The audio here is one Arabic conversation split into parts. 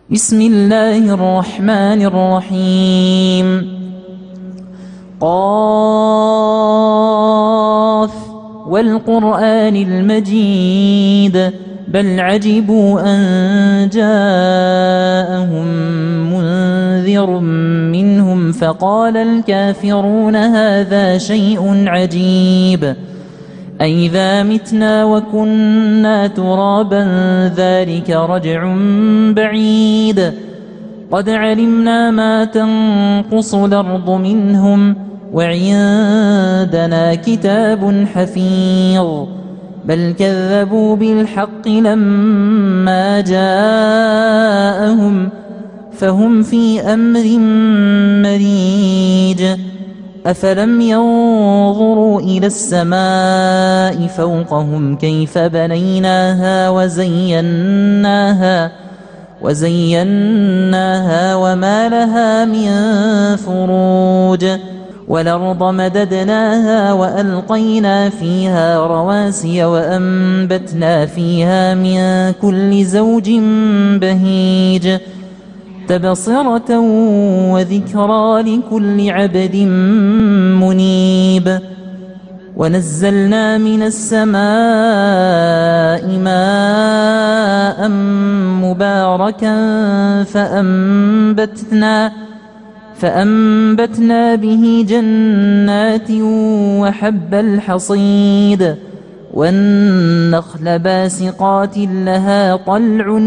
بسم الله الرحمن الرحيم. قاف والقرآن المجيد بل عجبوا أن جاءهم منذر منهم فقال الكافرون هذا شيء عجيب أئذا متنا وكنا ترابا ذلك رجع بعيد قد علمنا ما تنقص الأرض منهم وعندنا كتاب حفيظ بل كذبوا بالحق لما جاءهم فهم في أمر مريج أفلم ينظروا إلى السماء فوقهم كيف بنيناها وزيناها وما لها من فروج والأرض مددناها وألقينا فيها رواسي وأنبتنا فيها من كل زوج بهيج تبصرة وذكرى لكل عبد منيب ونزلنا من السماء ماء مباركا فأنبتنا به جنات وحب الحصيد والنخل باسقات لها طلع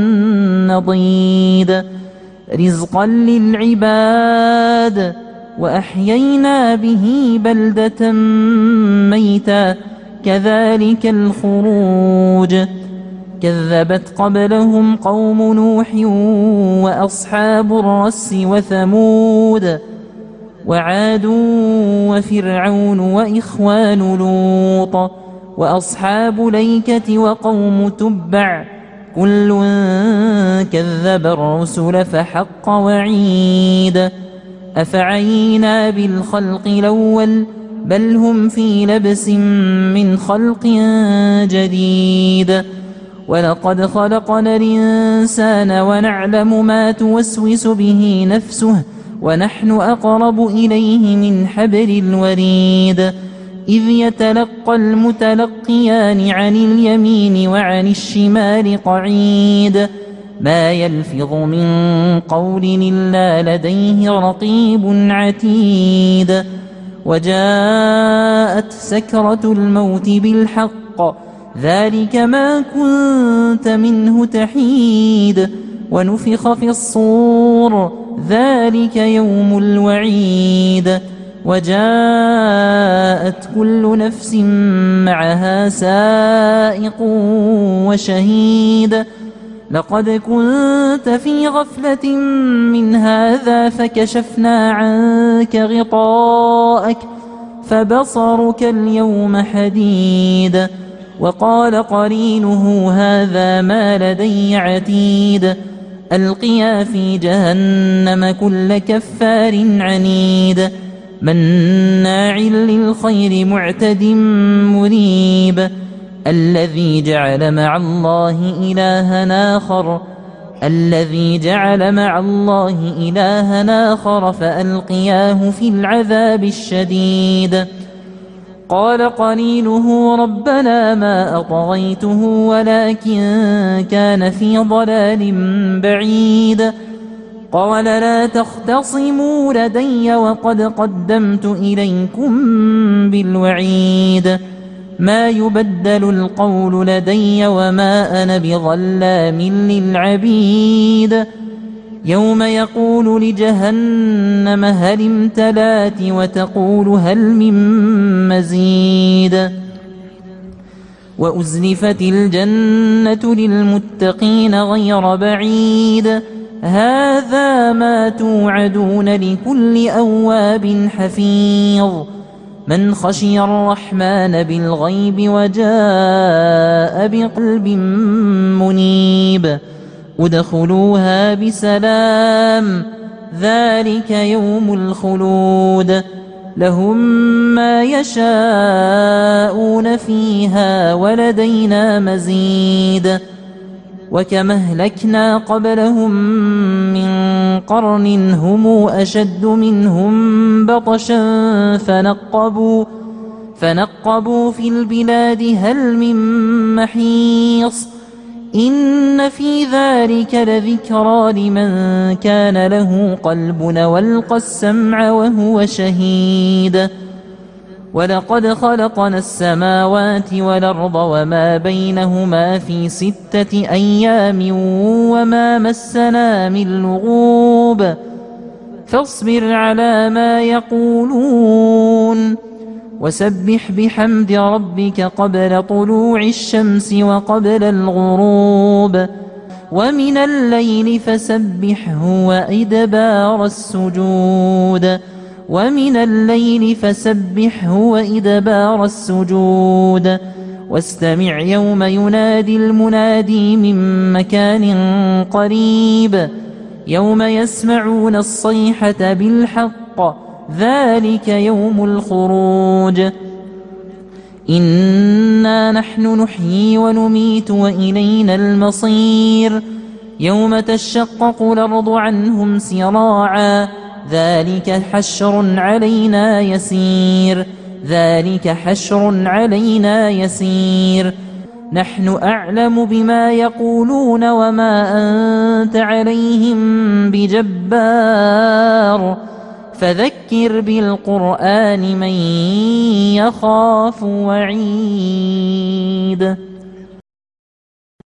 نضيد رزقا للعباد وأحيينا به بلدة ميتا كذلك الخروج كذبت قبلهم قوم نوح وأصحاب الرس وثمود وعاد وفرعون وإخوان لوط وأصحاب ليكة وقوم تبع كل كذب الرسل فحق وعيد أفعينا بالخلق الأول بل هم في لبس من خلق جديد ولقد خلقنا الإنسان ونعلم ما توسوس به نفسه ونحن أقرب إليه من حبل الوريد إذ يتلقى المتلقيان عن اليمين وعن الشمال قعيد ما يلفظ من قول إلا لديه رقيب عتيد وجاءت سكرة الموت بالحق ذلك ما كنت منه تحيد ونفخ في الصور ذلك يوم الوعيد وجاءت كل نفس معها سائق وشهيد لقد كنت في غفلة من هذا فكشفنا عنك غطاءك فبصرك اليوم حديد وقال قرينه هذا ما لدي عتيد ألقيا في جهنم كل كفار عنيد مناع للخير معتد مريب الذي جعل مع الله إلها آخر فألقياه في العذاب الشديد قال قرينه ربنا ما أطغيته ولكن كان في ضلال بعيد قال لا تختصموا لدي وقد قدمت إليكم بالوعيد ما يبدل القول لدي وما أنا بظلام للعبيد يوم يقول لجهنم هل امتلأت وتقول هل من مزيد وأزلفت الجنة للمتقين غير بعيد هذا ما توعدون لكل أواب حفيظ من خشي الرحمن بالغيب وجاء بقلب منيب ادخلوها بسلام ذلك يوم الخلود لهم ما يشاءون فيها ولدينا مزيد وكما أهلكنا قبلهم من قرن هم أشد منهم بطشا فنقبوا في البلاد هل من محيص إن في ذلك لذكرى لمن كان له قلب والقى السمع وهو شهيد ولقد خلقنا السماوات والأرض وما بينهما في 6 أيام وما مسنا من لغوب فاصبر على ما يقولون وسبح بحمد ربك قبل طلوع الشمس وقبل الغروب ومن الليل فسبحه وإدبار السجود واستمع يوم ينادي المنادي من مكان قريب يوم يسمعون الصيحة بالحق ذلك يوم الخروج إنا نحن نحيي ونميت وإلينا المصير يوم تشقق الأرض عنهم سراعا ذلك حشر علينا يسير نحن أعلم بما يقولون وما أنت عليهم بجبار فذكر بالقرآن من يخاف وعيد